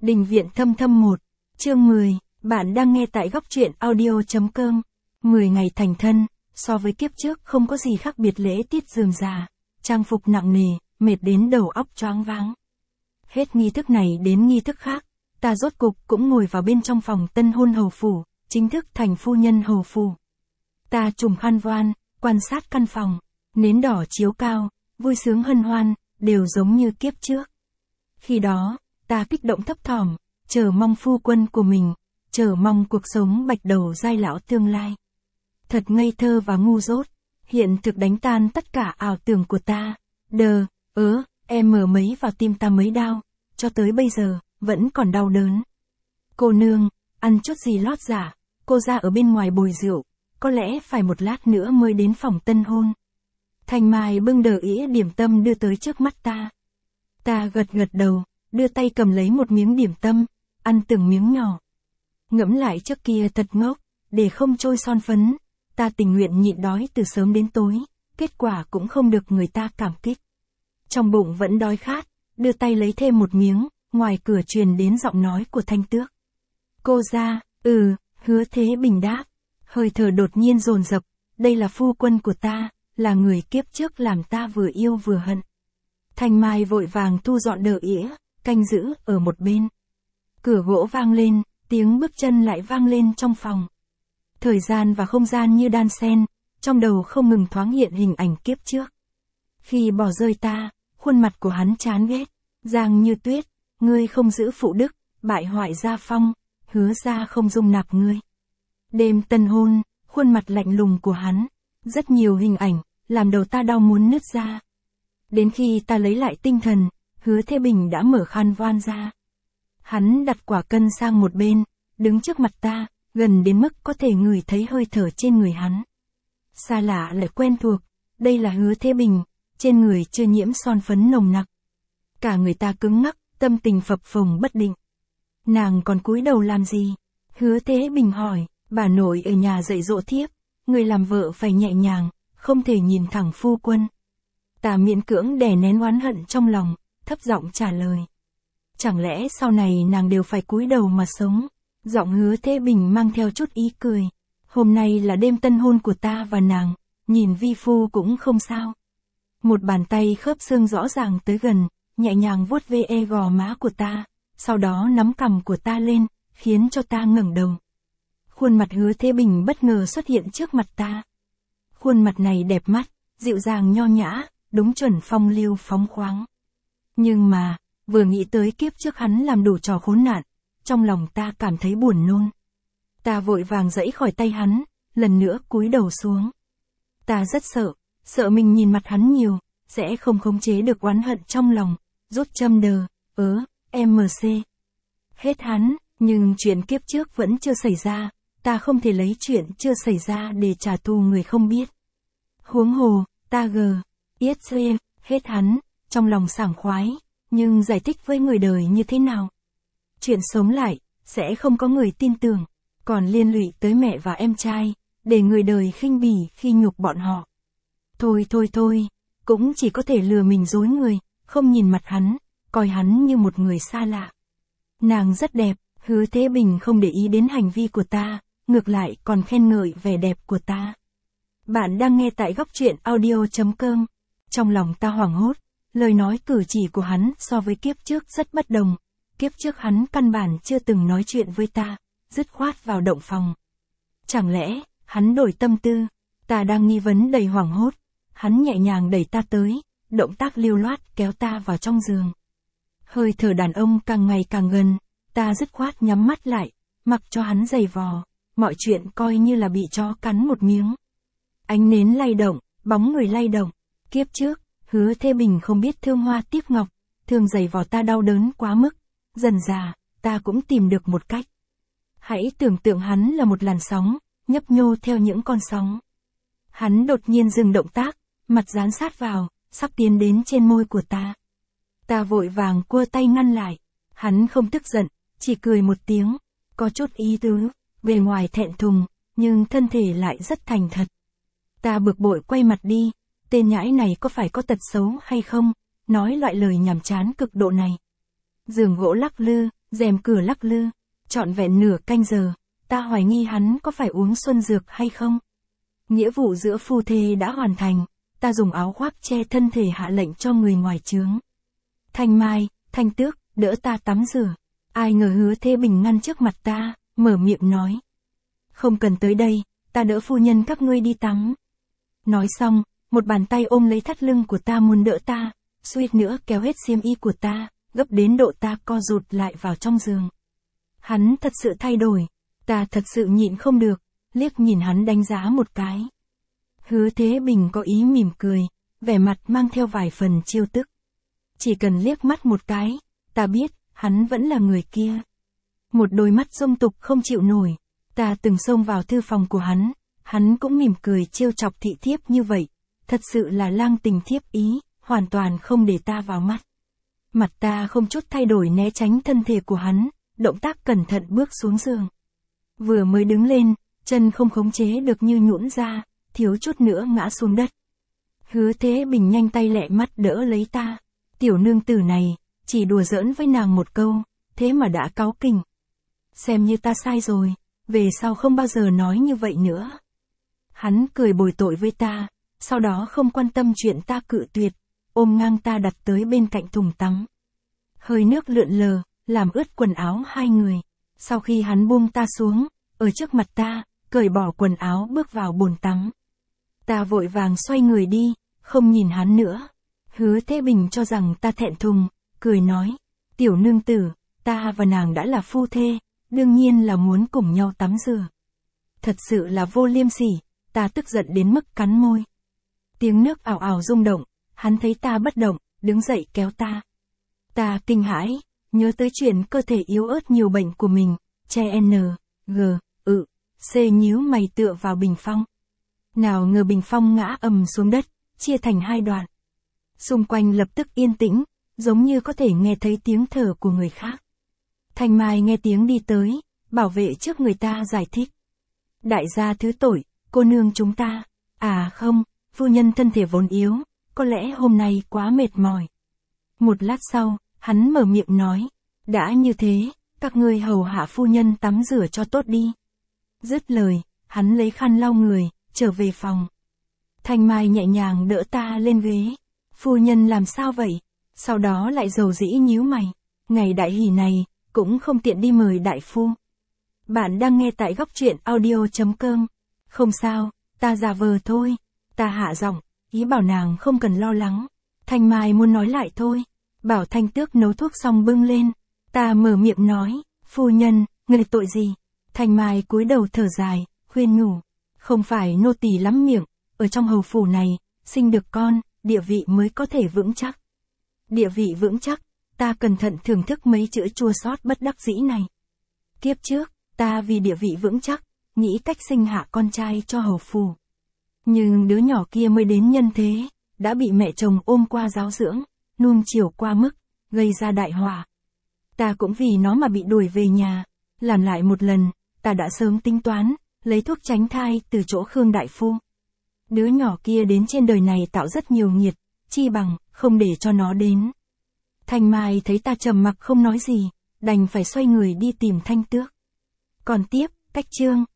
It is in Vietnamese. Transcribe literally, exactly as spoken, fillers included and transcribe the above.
Đình viện thâm thâm một, chương mười, bạn đang nghe tại góc truyện audio.com. mười ngày thành thân, so với kiếp trước không có gì khác biệt, lễ tiết rườm rà, trang phục nặng nề, mệt đến đầu óc choáng váng. Hết nghi thức này đến nghi thức khác, ta rốt cục cũng ngồi vào bên trong phòng tân hôn hầu phủ, chính thức thành phu nhân hầu phủ. Ta trùm khăn voan, quan sát căn phòng, nến đỏ chiếu cao, vui sướng hân hoan, đều giống như kiếp trước. Khi đó, ta kích động thấp thỏm, chờ mong phu quân của mình, chờ mong cuộc sống bạch đầu giai lão tương lai. Thật ngây thơ và ngu dốt, hiện thực đánh tan tất cả ảo tưởng của ta. Đờ, ớ, em mở mấy vào tim ta mấy đau, cho tới bây giờ, vẫn còn đau đớn. Cô nương, ăn chút gì lót giả, cô ra ở bên ngoài bồi rượu, có lẽ phải một lát nữa mới đến phòng tân hôn. Thanh Mai bưng đờ ĩa điểm tâm đưa tới trước mắt ta. Ta gật gật đầu, đưa tay cầm lấy một miếng điểm tâm, ăn từng miếng nhỏ. Ngẫm lại trước kia thật ngốc, để không trôi son phấn, ta tình nguyện nhịn đói từ sớm đến tối, kết quả cũng không được người ta cảm kích. Trong bụng vẫn đói khát, đưa tay lấy thêm một miếng, ngoài cửa truyền đến giọng nói của Thanh Tước. Cô ra, ừ, Hứa Thế Bình đáp, hơi thở đột nhiên dồn dập, đây là phu quân của ta, là người kiếp trước làm ta vừa yêu vừa hận. Thanh Mai vội vàng thu dọn đờ ĩa, canh giữ ở một bên. Cửa gỗ vang lên, tiếng bước chân lại vang lên trong phòng. Thời gian và không gian như đan xen, trong đầu không ngừng thoáng hiện hình ảnh kiếp trước. Khi bỏ rơi ta, khuôn mặt của hắn chán ghét, Giang Như Tuyết, ngươi không giữ phụ đức, bại hoại gia phong, Hứa ra không dung nạp ngươi. Đêm tân hôn, khuôn mặt lạnh lùng của hắn, rất nhiều hình ảnh, làm đầu ta đau muốn nứt ra. Đến khi ta lấy lại tinh thần, Hứa Thế Bình đã mở khăn voan ra. Hắn đặt quả cân sang một bên, đứng trước mặt ta, gần đến mức có thể ngửi thấy hơi thở trên người hắn. Xa lạ lại quen thuộc, đây là Hứa Thế Bình, trên người chưa nhiễm son phấn nồng nặc. Cả người ta cứng ngắc, tâm tình phập phồng bất định. Nàng còn cúi đầu làm gì? Hứa Thế Bình hỏi, bà nội ở nhà dạy dỗ thiếp, người làm vợ phải nhẹ nhàng, không thể nhìn thẳng phu quân. Ta miễn cưỡng đè nén oán hận trong lòng, thấp giọng trả lời. Chẳng lẽ sau này nàng đều phải cúi đầu mà sống? Giọng Hứa Thế Bình mang theo chút ý cười. Hôm nay là đêm tân hôn của ta và nàng, nhìn vi phu cũng không sao. Một bàn tay khớp xương rõ ràng tới gần, nhẹ nhàng vuốt ve e gò má của ta, sau đó nắm cằm của ta lên, khiến cho ta ngẩng đầu. Khuôn mặt Hứa Thế Bình bất ngờ xuất hiện trước mặt ta. Khuôn mặt này đẹp mắt, dịu dàng nho nhã, đúng chuẩn phong lưu phóng khoáng. Nhưng mà, vừa nghĩ tới kiếp trước hắn làm đủ trò khốn nạn, trong lòng ta cảm thấy buồn nôn. Ta vội vàng giãy khỏi tay hắn, lần nữa cúi đầu xuống. Ta rất sợ, sợ mình nhìn mặt hắn nhiều, sẽ không khống chế được oán hận trong lòng, rút châm đờ, ớ, em xê. Hết hắn, nhưng chuyện kiếp trước vẫn chưa xảy ra, ta không thể lấy chuyện chưa xảy ra để trả thù người không biết. Huống hồ, ta gờ, yết xê, hết hắn, trong lòng sảng khoái, nhưng giải thích với người đời như thế nào? Chuyện sống lại, sẽ không có người tin tưởng, còn liên lụy tới mẹ và em trai, để người đời khinh bỉ khi nhục bọn họ. Thôi thôi thôi, cũng chỉ có thể lừa mình dối người, không nhìn mặt hắn, coi hắn như một người xa lạ. Nàng rất đẹp, Hứa Thế Bình không để ý đến hành vi của ta, ngược lại còn khen ngợi vẻ đẹp của ta. Bạn đang nghe tại góc truyện audio.com. Trong lòng ta hoảng hốt, lời nói cử chỉ của hắn so với kiếp trước rất bất đồng. Kiếp trước hắn căn bản chưa từng nói chuyện với ta, dứt khoát vào động phòng. Chẳng lẽ, hắn đổi tâm tư? Ta đang nghi vấn đầy hoảng hốt. Hắn nhẹ nhàng đẩy ta tới, động tác lưu loát kéo ta vào trong giường. Hơi thở đàn ông càng ngày càng gần, ta dứt khoát nhắm mắt lại, mặc cho hắn giày vò, mọi chuyện coi như là bị chó cắn một miếng. Ánh nến lay động, bóng người lay động. Kiếp trước, Hứa Thế Bình không biết thương hoa tiếc ngọc, thường giày vò ta đau đớn quá mức. Dần dà, ta cũng tìm được một cách. Hãy tưởng tượng hắn là một làn sóng, nhấp nhô theo những con sóng. Hắn đột nhiên dừng động tác, mặt dán sát vào, sắp tiến đến trên môi của ta. Ta vội vàng cua tay ngăn lại. Hắn không tức giận, chỉ cười một tiếng, có chút ý tứ, bề ngoài thẹn thùng, nhưng thân thể lại rất thành thật. Ta bực bội quay mặt đi, tên nhãi này có phải có tật xấu hay không, nói loại lời nhảm chán cực độ này. Giường gỗ lắc lư, rèm cửa lắc lư, trọn vẹn nửa canh giờ, ta hoài nghi hắn có phải uống xuân dược hay không. Nghĩa vụ giữa phu thê đã hoàn thành, ta dùng áo khoác che thân thể hạ lệnh cho người ngoài trướng. Thanh Mai, Thanh Tước, đỡ ta tắm rửa. Ai ngờ Hứa Thế Bình ngăn trước mặt ta, mở miệng nói. Không cần tới đây, ta đỡ phu nhân các ngươi đi tắm. Nói xong, một bàn tay ôm lấy thắt lưng của ta muốn đỡ ta, suýt nữa kéo hết xiêm y của ta, gấp đến độ ta co rụt lại vào trong giường. Hắn thật sự thay đổi, ta thật sự nhịn không được, liếc nhìn hắn đánh giá một cái. Hứa Thế Bình có ý mỉm cười, vẻ mặt mang theo vài phần trêu tức. Chỉ cần liếc mắt một cái, ta biết, hắn vẫn là người kia. Một đôi mắt dung tục không chịu nổi, ta từng xông vào thư phòng của hắn, hắn cũng mỉm cười trêu chọc thị thiếp như vậy, thật sự là lang tình thiếp ý, hoàn toàn không để ta vào mắt. Mặt ta không chút thay đổi né tránh thân thể của hắn, động tác cẩn thận bước xuống giường. Vừa mới đứng lên, chân không khống chế được như nhũn ra, thiếu chút nữa ngã xuống đất. Hứa Thế Bình nhanh tay lẹ mắt đỡ lấy ta. Tiểu nương tử này, chỉ đùa giỡn với nàng một câu, thế mà đã cáu kỉnh. Xem như ta sai rồi, về sau không bao giờ nói như vậy nữa. Hắn cười bồi tội với ta, sau đó không quan tâm chuyện ta cự tuyệt, ôm ngang ta đặt tới bên cạnh thùng tắm. Hơi nước lượn lờ, làm ướt quần áo hai người. Sau khi hắn buông ta xuống, ở trước mặt ta, cởi bỏ quần áo bước vào bồn tắm. Ta vội vàng xoay người đi, không nhìn hắn nữa. Hứa Thế Bình cho rằng ta thẹn thùng, cười nói, tiểu nương tử, ta và nàng đã là phu thê, đương nhiên là muốn cùng nhau tắm rửa. Thật sự là vô liêm sỉ, ta tức giận đến mức cắn môi. Tiếng nước ảo ảo rung động, hắn thấy ta bất động, đứng dậy kéo ta. Ta kinh hãi, nhớ tới chuyện cơ thể yếu ớt nhiều bệnh của mình, che N, G, ự, C nhíu mày tựa vào bình phong. Nào ngờ bình phong ngã ầm xuống đất, chia thành hai đoạn. Xung quanh lập tức yên tĩnh, giống như có thể nghe thấy tiếng thở của người khác. Thanh Mai nghe tiếng đi tới, bảo vệ trước người ta giải thích. Đại gia thứ tội, cô nương chúng ta. À không, phu nhân thân thể vốn yếu, có lẽ hôm nay quá mệt mỏi. Một lát sau, hắn mở miệng nói. Đã như thế, các ngươi hầu hạ phu nhân tắm rửa cho tốt đi. Dứt lời, hắn lấy khăn lau người, trở về phòng. Thanh Mai nhẹ nhàng đỡ ta lên ghế. Phu nhân làm sao vậy? Sau đó lại dầu dĩ nhíu mày. Ngày đại hỷ này, cũng không tiện đi mời đại phu. Bạn đang nghe tại góc truyện audio chấm com. Không sao, ta giả vờ thôi. Ta hạ giọng, ý bảo nàng không cần lo lắng. Thanh Mai muốn nói lại thôi. Bảo Thanh Tước nấu thuốc xong bưng lên. Ta mở miệng nói, phu nhân, người tội gì? Thanh Mai cúi đầu thở dài, khuyên nhủ. Không phải nô tỳ lắm miệng, ở trong hầu phủ này, sinh được con, địa vị mới có thể vững chắc. Địa vị vững chắc, ta cẩn thận thưởng thức mấy chữ chua xót bất đắc dĩ này. Kiếp trước, ta vì địa vị vững chắc, nghĩ cách sinh hạ con trai cho hầu phủ. Nhưng đứa nhỏ kia mới đến nhân thế, đã bị mẹ chồng ôm qua giáo dưỡng, nuông chiều qua mức, gây ra đại họa. Ta cũng vì nó mà bị đuổi về nhà, làm lại một lần, ta đã sớm tính toán, lấy thuốc tránh thai từ chỗ Khương đại phu. Đứa nhỏ kia đến trên đời này tạo rất nhiều nghiệt, chi bằng, không để cho nó đến. Thanh Mai thấy ta trầm mặc không nói gì, đành phải xoay người đi tìm Thanh Tước. Còn tiếp, cách chương.